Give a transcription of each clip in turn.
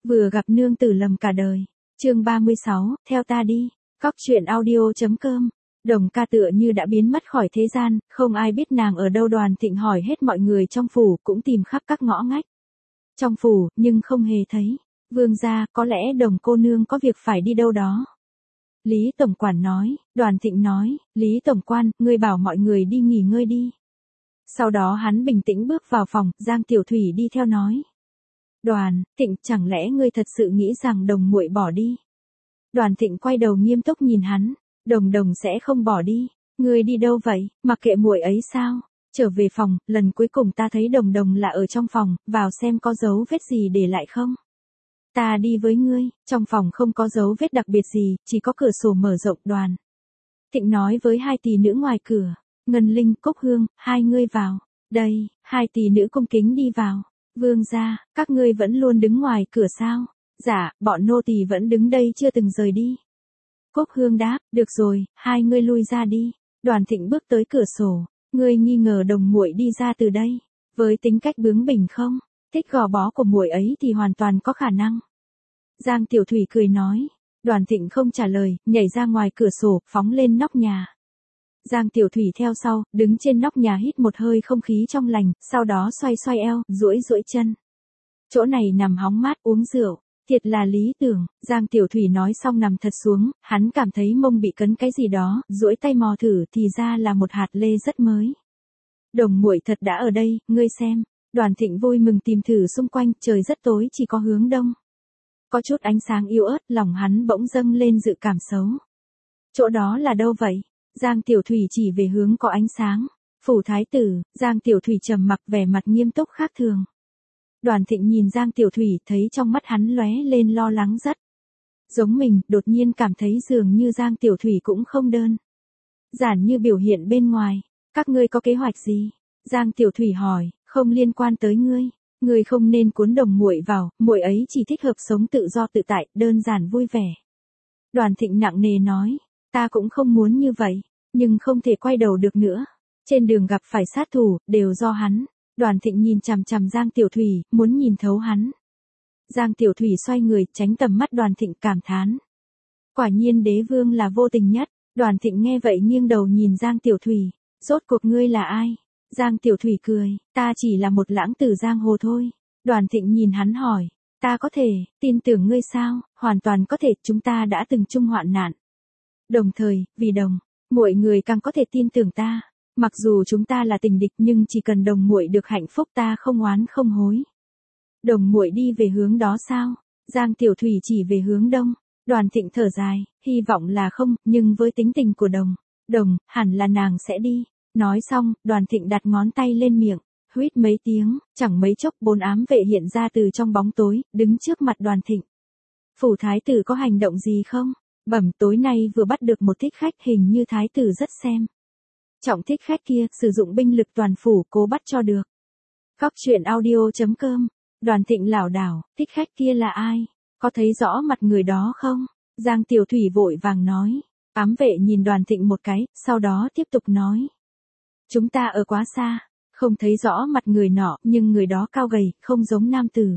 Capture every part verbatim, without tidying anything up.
Vừa gặp nương tử lầm cả đời. Chương ba mươi sáu, theo ta đi. Cóc truyện audio.com. Đồng ca tựa như đã biến mất khỏi thế gian, không ai biết nàng ở đâu. Đoàn Thịnh hỏi hết mọi người trong phủ, cũng tìm khắp các ngõ ngách trong phủ, nhưng không hề thấy. Vương gia, có lẽ Đồng cô nương có việc phải đi đâu đó. Lý tổng quản nói. Đoàn Thịnh nói, Lý tổng quan, ngươi bảo mọi người đi nghỉ ngơi đi. Sau đó hắn bình tĩnh bước vào phòng, Giang Tiểu Thủy đi theo nói. Đoàn Thịnh, chẳng lẽ ngươi thật sự nghĩ rằng Đồng muội bỏ đi? Đoàn Thịnh quay đầu nghiêm túc nhìn hắn. Đồng Đồng sẽ không bỏ đi. Ngươi đi đâu vậy, mặc kệ muội ấy sao? Trở về phòng, lần cuối cùng ta thấy Đồng Đồng là ở trong phòng, vào xem có dấu vết gì để lại không. Ta đi với ngươi. Trong phòng không có dấu vết đặc biệt gì, chỉ có cửa sổ mở rộng. Đoàn Thịnh nói với hai tỷ nữ ngoài cửa. Ngân Linh, Cúc Hương, hai ngươi vào. Đây. Hai tỷ nữ cung kính đi vào. Vương gia, các ngươi vẫn luôn đứng ngoài cửa sao? Dạ, bọn nô tỳ vẫn đứng đây chưa từng rời đi. Cúc Hương đáp, được rồi, hai ngươi lui ra đi. Đoàn Thịnh bước tới cửa sổ. Ngươi nghi ngờ Đồng muội đi ra từ đây. Với tính cách bướng bỉnh không? Thích gò bó của muội ấy thì hoàn toàn có khả năng. Giang Tiểu Thủy cười nói. Đoàn Thịnh không trả lời, nhảy ra ngoài cửa sổ, phóng lên nóc nhà. Giang Tiểu Thủy theo sau, đứng trên nóc nhà hít một hơi không khí trong lành, sau đó xoay xoay eo, duỗi duỗi chân. Chỗ này nằm hóng mát uống rượu, thiệt là lý tưởng. Giang Tiểu Thủy nói xong nằm thật xuống, hắn cảm thấy mông bị cấn cái gì đó, duỗi tay mò thử thì ra là một hạt lê rất mới. Đồng muội thật đã ở đây, ngươi xem. Đoàn Thịnh vui mừng tìm thử xung quanh, trời rất tối, chỉ có hướng đông. Có chút ánh sáng yếu ớt, lòng hắn bỗng dâng lên dự cảm xấu. Chỗ đó là đâu vậy? Giang Tiểu Thủy chỉ về hướng có ánh sáng. Phủ thái tử. Giang Tiểu Thủy trầm mặc, vẻ mặt nghiêm túc khác thường. Đoàn Thịnh nhìn Giang Tiểu Thủy, thấy trong mắt hắn lóe lên lo lắng rất giống mình, đột nhiên cảm thấy dường như Giang Tiểu Thủy cũng không đơn giản như biểu hiện bên ngoài. Các ngươi có kế hoạch gì? Giang Tiểu Thủy hỏi. Không liên quan tới ngươi. Ngươi không nên cuốn Đồng muội vào, muội ấy chỉ thích hợp sống tự do tự tại, đơn giản vui vẻ. Đoàn Thịnh nặng nề nói. Ta cũng không muốn như vậy, nhưng không thể quay đầu được nữa. Trên đường gặp phải sát thủ, đều do hắn. Đoàn Thịnh nhìn chằm chằm Giang Tiểu Thủy, muốn nhìn thấu hắn. Giang Tiểu Thủy xoay người, tránh tầm mắt Đoàn Thịnh, cảm thán. Quả nhiên đế vương là vô tình nhất. Đoàn Thịnh nghe vậy nghiêng đầu nhìn Giang Tiểu Thủy. Rốt cuộc ngươi là ai? Giang Tiểu Thủy cười. Ta chỉ là một lãng tử giang hồ thôi. Đoàn Thịnh nhìn hắn hỏi. Ta có thể, tin tưởng ngươi sao? Hoàn toàn có thể, chúng ta đã từng chung hoạn nạn. Đồng thời, vì Đồng muội người càng có thể tin tưởng ta. Mặc dù chúng ta là tình địch, nhưng chỉ cần Đồng muội được hạnh phúc, ta không oán không hối. Đồng muội đi về hướng đó sao? Giang Tiểu Thủy chỉ về hướng đông. Đoàn Thịnh thở dài, hy vọng là không, nhưng với tính tình của Đồng Đồng, hẳn là nàng sẽ đi. Nói xong, Đoàn Thịnh đặt ngón tay lên miệng, huýt mấy tiếng, chẳng mấy chốc bốn ám vệ hiện ra từ trong bóng tối, đứng trước mặt Đoàn Thịnh. Phủ thái tử có hành động gì không? Bẩm, tối nay vừa bắt được một thích khách, hình như thái tử rất xem trọng thích khách kia, sử dụng binh lực toàn phủ cố bắt cho được. Cóc truyện audio.com. Đoàn Thịnh lảo đảo, thích khách kia là ai? Có thấy rõ mặt người đó không? Giang Tiểu Thủy vội vàng nói. Ám vệ nhìn Đoàn Thịnh một cái, sau đó tiếp tục nói. Chúng ta ở quá xa, không thấy rõ mặt người nọ, nhưng người đó cao gầy, không giống nam tử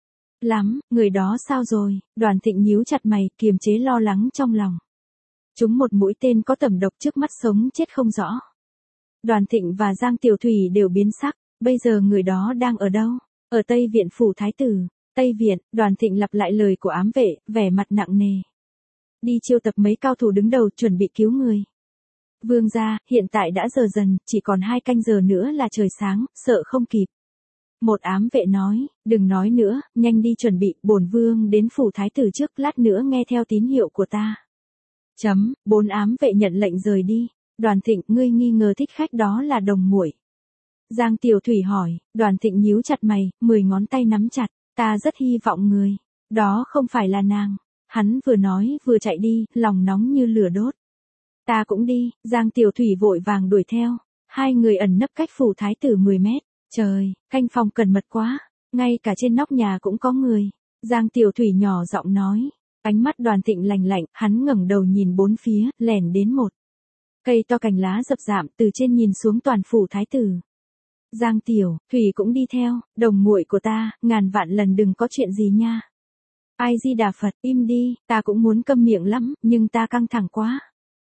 lắm. Người đó sao rồi? Đoàn Thịnh nhíu chặt mày, kiềm chế lo lắng trong lòng. Chúng một mũi tên có tẩm độc, trước mắt sống chết không rõ. Đoàn Thịnh và Giang Tiểu Thủy đều biến sắc. Bây giờ người đó đang ở đâu? Ở Tây Viện phủ thái tử. Tây Viện. Đoàn Thịnh lặp lại lời của ám vệ, vẻ mặt nặng nề. Đi chiêu tập mấy cao thủ đứng đầu, chuẩn bị cứu người. Vương gia, hiện tại đã giờ dần, chỉ còn hai canh giờ nữa là trời sáng, sợ không kịp. Một ám vệ nói. Đừng nói nữa, nhanh đi chuẩn bị, bổn vương đến phủ thái tử trước, lát nữa nghe theo tín hiệu của ta. Chấm. Bốn ám vệ nhận lệnh rời đi. Đoàn Thịnh, ngươi nghi ngờ thích khách đó là Đồng muội? Giang Tiểu Thủy hỏi. Đoàn Thịnh nhíu chặt mày, mười ngón tay nắm chặt. Ta rất hy vọng người đó không phải là nàng. Hắn vừa nói vừa chạy đi, lòng nóng như lửa đốt. Ta cũng đi. Giang Tiểu Thủy vội vàng đuổi theo. Hai người ẩn nấp cách phủ thái tử mười mét. Trời, canh phòng cẩn mật quá. Ngay cả trên nóc nhà cũng có người. Giang Tiểu Thủy nhỏ giọng nói. Ánh mắt Đoàn Thịnh lạnh lạnh, hắn ngẩng đầu nhìn bốn phía, lẻn đến một cây to cành lá rậm rạp, từ trên nhìn xuống toàn phủ thái tử. Giang Tiểu Thủy cũng đi theo. Đồng muội của ta, ngàn vạn lần đừng có chuyện gì nha. Ai di đà Phật, im đi, ta cũng muốn câm miệng lắm, nhưng ta căng thẳng quá.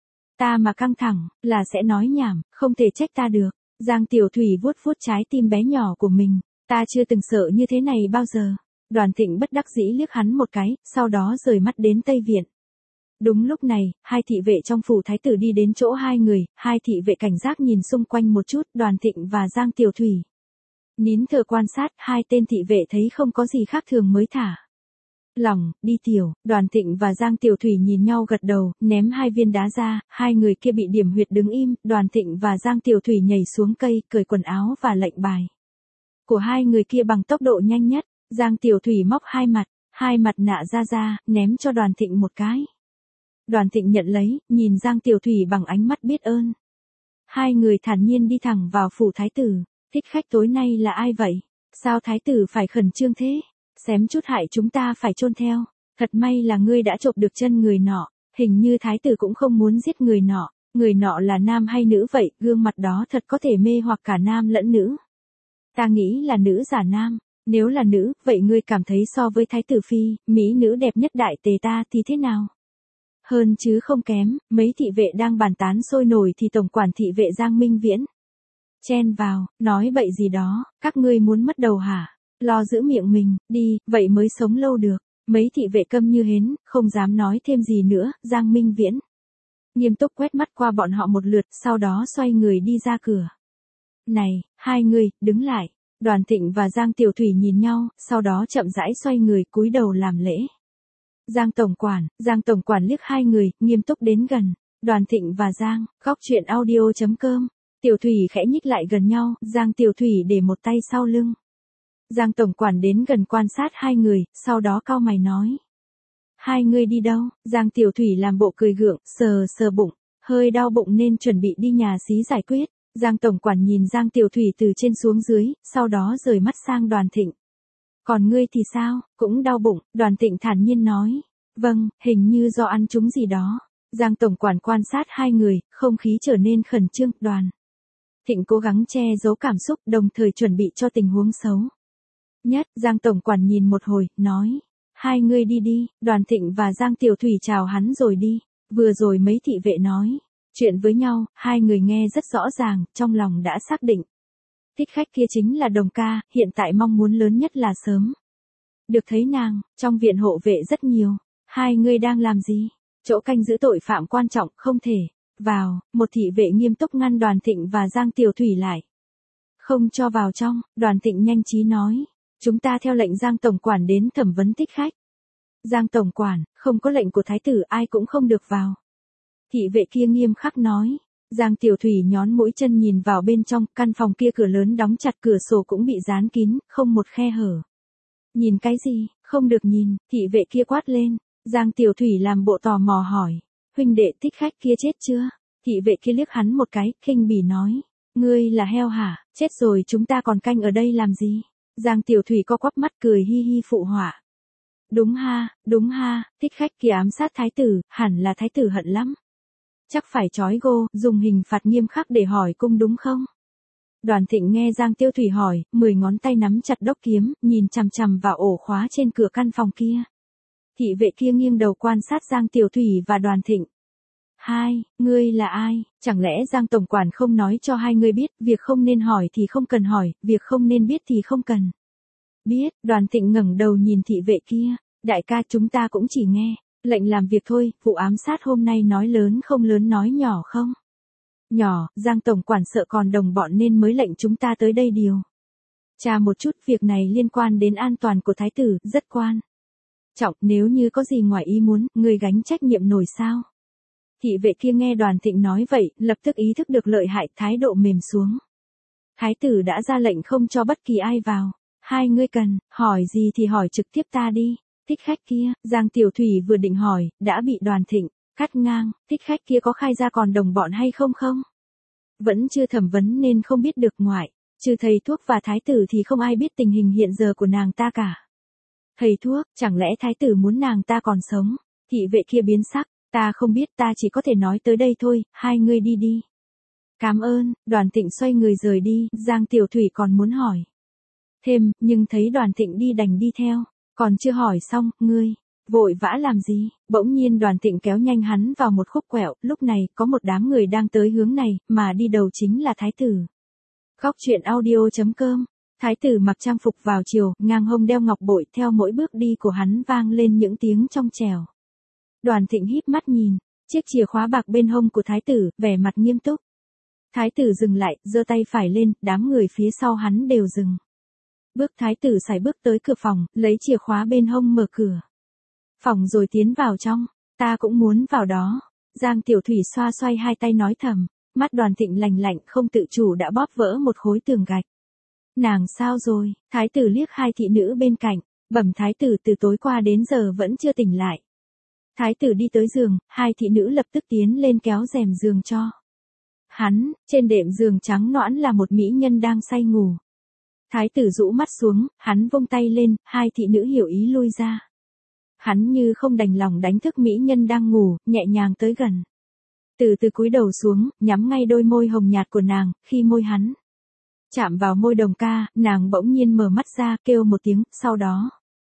Ta mà căng thẳng, là sẽ nói nhảm, không thể trách ta được. Giang Tiểu Thủy vuốt vuốt trái tim bé nhỏ của mình, ta chưa từng sợ như thế này bao giờ. Đoàn Thịnh bất đắc dĩ liếc hắn một cái, sau đó rời mắt đến Tây Viện. Đúng lúc này, hai thị vệ trong phủ thái tử đi đến chỗ hai người, hai thị vệ cảnh giác nhìn xung quanh một chút, Đoàn Thịnh và Giang Tiểu Thủy. Nín thở quan sát, hai tên thị vệ thấy không có gì khác thường mới thả lòng, đi tiểu. Đoàn Thịnh và Giang Tiểu Thủy nhìn nhau gật đầu, ném hai viên đá ra, hai người kia bị điểm huyệt đứng im, Đoàn Thịnh và Giang Tiểu Thủy nhảy xuống cây, cởi quần áo và lệnh bài của hai người kia bằng tốc độ nhanh nhất. Giang Tiểu Thủy móc hai mặt, hai mặt nạ ra ra, ném cho Đoàn Thịnh một cái. Đoàn Thịnh nhận lấy, nhìn Giang Tiểu Thủy bằng ánh mắt biết ơn. Hai người thản nhiên đi thẳng vào phủ thái tử. Thích khách tối nay là ai vậy? Sao thái tử phải khẩn trương thế? Xém chút hại chúng ta phải chôn theo. Thật may là ngươi đã chộp được chân người nọ. Hình như thái tử cũng không muốn giết người nọ. Người nọ là nam hay nữ vậy? Gương mặt đó thật có thể mê hoặc cả nam lẫn nữ. Ta nghĩ là nữ giả nam. Nếu là nữ, vậy ngươi cảm thấy so với thái tử phi, mỹ nữ đẹp nhất đại tề ta thì thế nào? Hơn chứ không kém. Mấy thị vệ đang bàn tán sôi nổi thì tổng quản thị vệ Giang Minh Viễn chen vào, nói bậy gì đó, các ngươi muốn mất đầu hả? Lo giữ miệng mình, đi, vậy mới sống lâu được. Mấy thị vệ câm như hến, không dám nói thêm gì nữa. Giang Minh Viễn nghiêm túc quét mắt qua bọn họ một lượt, sau đó xoay người đi ra cửa. Này, hai người, đứng lại. Đoàn Thịnh và Giang Tiểu Thủy nhìn nhau, sau đó chậm rãi xoay người cúi đầu làm lễ. Giang tổng quản, Giang tổng quản liếc hai người, nghiêm túc đến gần. Đoàn Thịnh và Giang, góc truyện audio chấm com. Tiểu Thủy khẽ nhích lại gần nhau, Giang Tiểu Thủy để một tay sau lưng. Giang tổng quản đến gần quan sát hai người, sau đó cau mày nói. Hai người đi đâu? Giang Tiểu Thủy làm bộ cười gượng, sờ sờ bụng, hơi đau bụng nên chuẩn bị đi nhà xí giải quyết. Giang tổng quản nhìn Giang Tiểu Thủy từ trên xuống dưới, sau đó rời mắt sang Đoàn Thịnh. Còn ngươi thì sao, cũng đau bụng? Đoàn Thịnh thản nhiên nói. Vâng, hình như do ăn trúng gì đó. Giang tổng quản quan sát hai người, không khí trở nên khẩn trương. Đoàn Thịnh cố gắng che giấu cảm xúc, đồng thời chuẩn bị cho tình huống xấu nhất. Giang tổng quản nhìn một hồi, nói. Hai ngươi đi đi. Đoàn Thịnh và Giang Tiểu Thủy chào hắn rồi đi. Vừa rồi mấy thị vệ nói chuyện với nhau, hai người nghe rất rõ ràng, trong lòng đã xác định. Thích khách kia chính là Đồng ca, hiện tại mong muốn lớn nhất là sớm được thấy nàng. Trong viện hộ vệ rất nhiều. Hai người đang làm gì? Chỗ canh giữ tội phạm quan trọng, không thể vào. Một thị vệ nghiêm túc ngăn Đoàn Thịnh và Giang Tiểu Thủy lại. Không cho vào trong. Đoàn Thịnh nhanh trí nói. Chúng ta theo lệnh Giang tổng quản đến thẩm vấn thích khách. Giang tổng quản, không có lệnh của thái tử ai cũng không được vào. Thị vệ kia nghiêm khắc nói. Giang Tiểu Thủy nhón mũi chân nhìn vào bên trong, căn phòng kia cửa lớn đóng chặt, cửa sổ cũng bị dán kín, không một khe hở. Nhìn cái gì? Không được nhìn. Thị vệ kia quát lên. Giang Tiểu Thủy làm bộ tò mò hỏi. Huynh đệ thích khách kia chết chưa? Thị vệ kia liếc hắn một cái, khinh bỉ nói. Ngươi là heo hả? Chết rồi chúng ta còn canh ở đây làm gì? Giang Tiểu Thủy co quắp mắt cười hi hi phụ họa. Đúng ha, đúng ha, thích khách kia ám sát thái tử, hẳn là thái tử hận lắm. Chắc phải trói gô, dùng hình phạt nghiêm khắc để hỏi cung đúng không? Đoàn Thịnh nghe Giang Tiểu Thủy hỏi, mười ngón tay nắm chặt đốc kiếm, nhìn chằm chằm vào ổ khóa trên cửa căn phòng kia. Thị vệ kia nghiêng đầu quan sát Giang Tiểu Thủy và Đoàn Thịnh. Hai, ngươi là ai? Chẳng lẽ Giang tổng quản không nói cho hai ngươi biết, việc không nên hỏi thì không cần hỏi, việc không nên biết thì không cần biết. Đoàn Thịnh ngẩng đầu nhìn thị vệ kia. Đại ca, chúng ta cũng chỉ nghe lệnh làm việc thôi, vụ ám sát hôm nay nói lớn không lớn nói nhỏ không? Nhỏ, Giang tổng quản sợ còn đồng bọn nên mới lệnh chúng ta tới đây điều tra một chút, việc này liên quan đến an toàn của thái tử, rất quan trọng, nếu như có gì ngoài ý muốn, người gánh trách nhiệm nổi sao? Thị vệ kia nghe Đoàn Thịnh nói vậy, lập tức ý thức được lợi hại, thái độ mềm xuống. Thái tử đã ra lệnh không cho bất kỳ ai vào. Hai ngươi cần hỏi gì thì hỏi trực tiếp ta đi. Thích khách kia, Giang Tiểu Thủy vừa định hỏi, đã bị Đoàn Thịnh cắt ngang. Thích khách kia có khai ra còn đồng bọn hay không không? Vẫn chưa thẩm vấn nên không biết được, ngoại trừ thầy thuốc và thái tử thì không ai biết tình hình hiện giờ của nàng ta cả. Thầy thuốc, chẳng lẽ thái tử muốn nàng ta còn sống? Thị vệ kia biến sắc. Ta không biết, ta chỉ có thể nói tới đây thôi, hai ngươi đi đi. Cảm ơn. Đoàn Thịnh xoay người rời đi. Giang Tiểu Thủy còn muốn hỏi thêm, nhưng thấy Đoàn Thịnh đi đành đi theo. Còn chưa hỏi xong, ngươi Vội vã làm gì? Bỗng nhiên Đoàn Tịnh kéo nhanh hắn vào một khúc quẹo, lúc này có một đám người đang tới hướng này, mà đi đầu chính là thái tử. Góc truyện audio chấm com. Thái tử mặc trang phục vào chiều, ngang hông đeo ngọc bội, theo mỗi bước đi của hắn vang lên những tiếng trong trẻo. Đoàn Thịnh híp mắt nhìn, chiếc chìa khóa bạc bên hông của thái tử, vẻ mặt nghiêm túc. Thái tử dừng lại, giơ tay phải lên, đám người phía sau hắn đều dừng. Bước thái tử sải bước tới cửa phòng, lấy chìa khóa bên hông mở cửa. Phòng rồi tiến vào trong, ta cũng muốn vào đó. Giang Tiểu Thủy xoa xoay hai tay nói thầm, mắt Đoàn Thịnh lạnh lạnh không tự chủ đã bóp vỡ một khối tường gạch. Nàng sao rồi? Thái tử liếc hai thị nữ bên cạnh, bẩm thái tử từ tối qua đến giờ vẫn chưa tỉnh lại. Thái tử đi tới giường, hai thị nữ lập tức tiến lên kéo rèm giường cho. Hắn, trên đệm giường trắng nõn là một mỹ nhân đang say ngủ. Thái tử rũ mắt xuống, hắn vung tay lên, hai thị nữ hiểu ý lui ra. Hắn như không đành lòng đánh thức mỹ nhân đang ngủ, nhẹ nhàng tới gần. Từ từ cúi đầu xuống, nhắm ngay đôi môi hồng nhạt của nàng, khi môi hắn chạm vào môi Đồng Ca, nàng bỗng nhiên mở mắt ra, kêu một tiếng, sau đó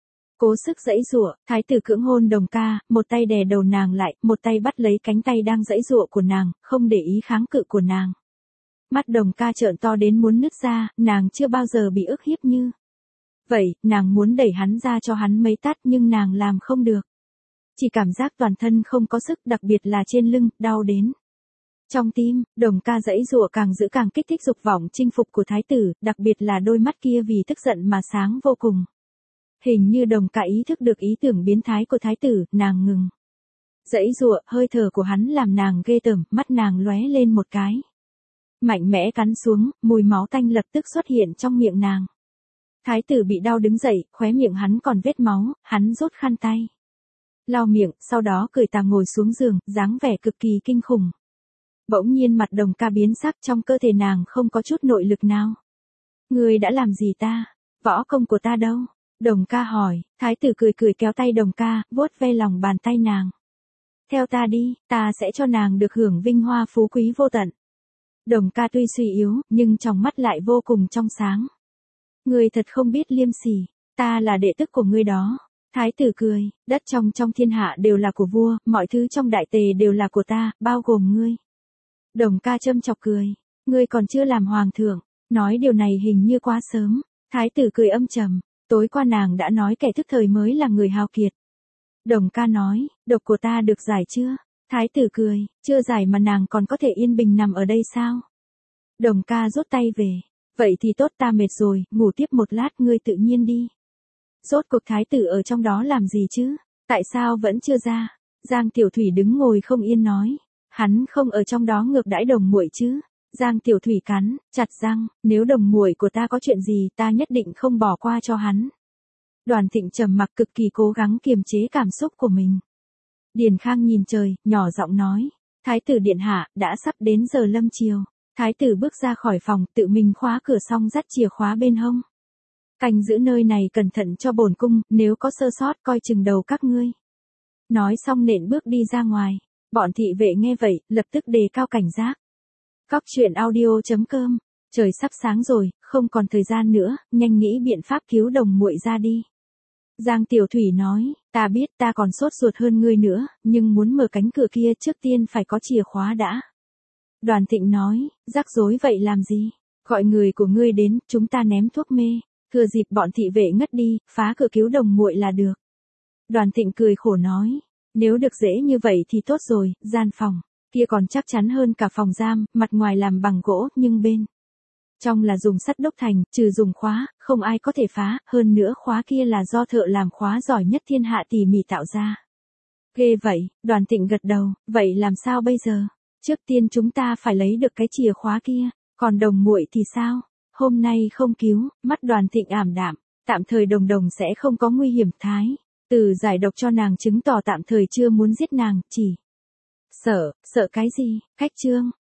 cố sức giãy giụa, thái tử cưỡng hôn Đồng Ca, một tay đè đầu nàng lại, một tay bắt lấy cánh tay đang giãy giụa của nàng, không để ý kháng cự của nàng. Mắt Đồng Ca trợn to đến muốn nứt ra, nàng chưa bao giờ bị ức hiếp như vậy, nàng muốn đẩy hắn ra cho hắn mấy tát nhưng nàng làm không được. Chỉ cảm giác toàn thân không có sức, đặc biệt là trên lưng, đau đến. Trong tim, Đồng Ca giãy giụa càng giữ càng kích thích dục vọng chinh phục của thái tử, đặc biệt là đôi mắt kia vì tức giận mà sáng vô cùng. Hình như Đồng Ca ý thức được ý tưởng biến thái của thái tử, nàng ngừng giãy giụa, hơi thở của hắn làm nàng ghê tởm, mắt nàng lóe lên một cái. Mạnh mẽ cắn xuống, mùi máu tanh lập tức xuất hiện trong miệng nàng. Thái tử bị đau đứng dậy, khóe miệng hắn còn vết máu, hắn rút khăn tay lau miệng, sau đó cười tà ngồi xuống giường, dáng vẻ cực kỳ kinh khủng. Bỗng nhiên mặt Đồng Ca biến sắc, trong cơ thể nàng không có chút nội lực nào. Ngươi đã làm gì ta? Võ công của ta đâu? Đồng Ca hỏi, thái tử cười cười kéo tay Đồng Ca, vuốt ve lòng bàn tay nàng. Theo ta đi, ta sẽ cho nàng được hưởng vinh hoa phú quý vô tận. Đồng Ca tuy suy yếu, nhưng trong mắt lại vô cùng trong sáng. Ngươi thật không biết liêm sỉ, ta là đệ tức của ngươi đó. Thái tử cười, đất trong trong thiên hạ đều là của vua, mọi thứ trong đại tề đều là của ta, bao gồm ngươi. Đồng Ca châm chọc cười, ngươi còn chưa làm hoàng thượng, nói điều này hình như quá sớm. Thái tử cười âm trầm, tối qua nàng đã nói kẻ thức thời mới là người hào kiệt. Đồng Ca nói, độc của ta được giải chưa? Thái tử cười, chưa giải mà nàng còn có thể yên bình nằm ở đây sao? Đồng Ca rút tay về, vậy thì tốt, ta mệt rồi, ngủ tiếp một lát, ngươi tự nhiên đi. Rốt cuộc thái tử ở trong đó làm gì chứ? Tại sao vẫn chưa ra? Giang Tiểu Thủy đứng ngồi không yên nói, hắn không ở trong đó ngược đãi Đồng muội chứ? Giang Tiểu Thủy cắn chặt răng, nếu Đồng muội của ta có chuyện gì, ta nhất định không bỏ qua cho hắn. Đoàn Thịnh trầm mặc, cực kỳ cố gắng kiềm chế cảm xúc của mình. Điền Khang nhìn trời, nhỏ giọng nói, thái tử điện hạ, đã sắp đến giờ lâm chiều. Thái tử bước ra khỏi phòng, tự mình khóa cửa xong dắt chìa khóa bên hông. Canh giữ nơi này cẩn thận cho bổn cung, nếu có sơ sót coi chừng đầu các ngươi. Nói xong nện bước đi ra ngoài. Bọn thị vệ nghe vậy, lập tức đề cao cảnh giác. Góc truyện audio chấm com. Trời sắp sáng rồi, không còn thời gian nữa, nhanh nghĩ biện pháp cứu Đồng muội ra đi. Giang Tiểu Thủy nói, ta biết ta còn sốt ruột hơn ngươi nữa, nhưng muốn mở cánh cửa kia trước tiên phải có chìa khóa đã. Đoàn Thịnh nói, rắc rối vậy làm gì? Gọi người của ngươi đến, chúng ta ném thuốc mê, thừa dịp bọn thị vệ ngất đi, phá cửa cứu Đồng muội là được. Đoàn Thịnh cười khổ nói, nếu được dễ như vậy thì tốt rồi, gian phòng kia còn chắc chắn hơn cả phòng giam, mặt ngoài làm bằng gỗ, nhưng bên trong là dùng sắt đúc thành, trừ dùng khóa, không ai có thể phá, hơn nữa khóa kia là do thợ làm khóa giỏi nhất thiên hạ tỉ mỉ tạo ra. Ghê vậy, Đoàn Thịnh gật đầu, vậy làm sao bây giờ? Trước tiên chúng ta phải lấy được cái chìa khóa kia, còn Đồng muội thì sao? Hôm nay không cứu, mắt Đoàn Thịnh ảm đạm, tạm thời Đồng Đồng sẽ không có nguy hiểm. Thái tử giải độc cho nàng chứng tỏ tạm thời chưa muốn giết nàng, chỉ sợ, sợ cái gì? Cách trương